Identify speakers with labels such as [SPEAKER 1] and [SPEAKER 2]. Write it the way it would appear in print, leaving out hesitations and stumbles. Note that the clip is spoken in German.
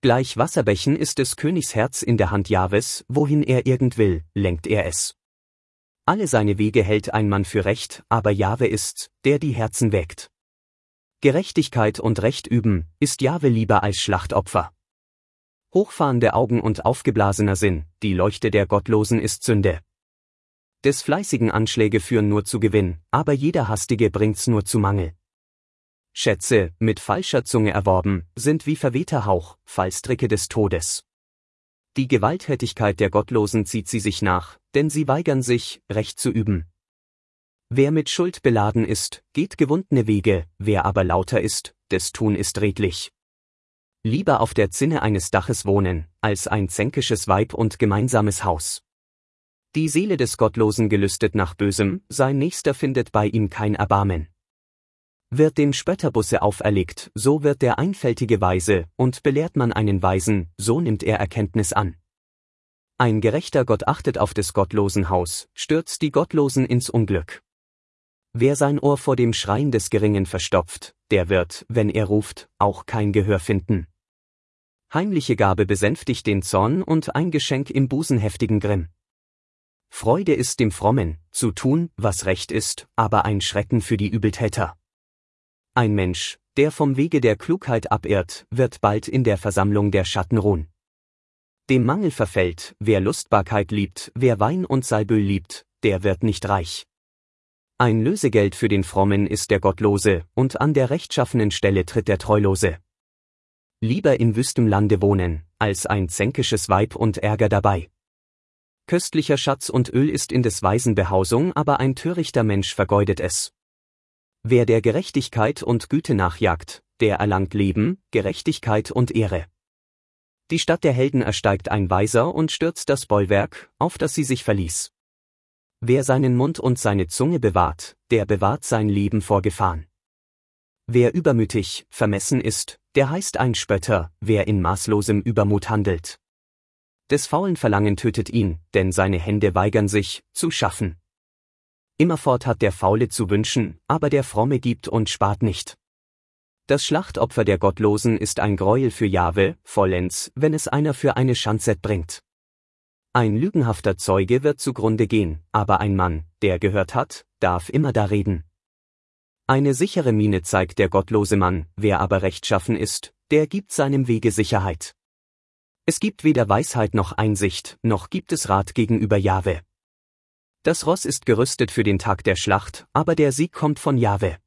[SPEAKER 1] Gleich Wasserbächen ist des Königs Herz in der Hand Jahwes, wohin er irgend will, lenkt er es. Alle seine Wege hält ein Mann für recht, aber Jahwe ist's, der die Herzen wägt. Gerechtigkeit und Recht üben, ist Jahwe lieber als Schlachtopfer. Hochfahrende Augen und aufgeblasener Sinn, die Leuchte der Gottlosen ist Sünde. Des Fleißigen Anschläge führen nur zu Gewinn, aber jeder Hastige bringt's nur zu Mangel. Schätze, mit falscher Zunge erworben, sind wie verwehter Hauch, Fallstricke des Todes. Die Gewalttätigkeit der Gottlosen zieht sie sich nach, denn sie weigern sich, Recht zu üben. Wer mit Schuld beladen ist, geht gewundene Wege, wer aber lauter ist, des Tun ist redlich. Lieber auf der Zinne eines Daches wohnen, als ein zänkisches Weib und gemeinsames Haus. Die Seele des Gottlosen gelüstet nach Bösem, sein Nächster findet bei ihm kein Erbarmen. Wird dem Spötterbusse auferlegt, so wird der Einfältige weise, und belehrt man einen Weisen, so nimmt er Erkenntnis an. Ein gerechter Gott achtet auf des Gottlosen Haus, stürzt die Gottlosen ins Unglück. Wer sein Ohr vor dem Schreien des Geringen verstopft, der wird, wenn er ruft, auch kein Gehör finden. Heimliche Gabe besänftigt den Zorn und ein Geschenk im Busen heftigen Grimm. Freude ist dem Frommen, zu tun, was recht ist, aber ein Schrecken für die Übeltäter. Ein Mensch, der vom Wege der Klugheit abirrt, wird bald in der Versammlung der Schatten ruhen. Dem Mangel verfällt, wer Lustbarkeit liebt, wer Wein und Salböl liebt, der wird nicht reich. Ein Lösegeld für den Frommen ist der Gottlose, und an der rechtschaffenen Stelle tritt der Treulose. Lieber in wüstem Lande wohnen, als ein zänkisches Weib und Ärger dabei. Köstlicher Schatz und Öl ist in des Weisen Behausung, aber ein törichter Mensch vergeudet es. Wer der Gerechtigkeit und Güte nachjagt, der erlangt Leben, Gerechtigkeit und Ehre. Die Stadt der Helden ersteigt ein Weiser und stürzt das Bollwerk, auf das sie sich verließ. Wer seinen Mund und seine Zunge bewahrt, der bewahrt sein Leben vor Gefahren. Wer übermütig, vermessen ist, der heißt ein Spötter, wer in maßlosem Übermut handelt. Des faulen Verlangen tötet ihn, denn seine Hände weigern sich, zu schaffen. Immerfort hat der Faule zu wünschen, aber der Fromme gibt und spart nicht. Das Schlachtopfer der Gottlosen ist ein Greuel für Jahwe, vollends, wenn es einer für eine Schanzet bringt. Ein lügenhafter Zeuge wird zugrunde gehen, aber ein Mann, der gehört hat, darf immer da reden. Eine sichere Miene zeigt der gottlose Mann, wer aber rechtschaffen ist, der gibt seinem Wege Sicherheit. Es gibt weder Weisheit noch Einsicht, noch gibt es Rat gegenüber Jahwe. Das Ross ist gerüstet für den Tag der Schlacht, aber der Sieg kommt von Jahwe.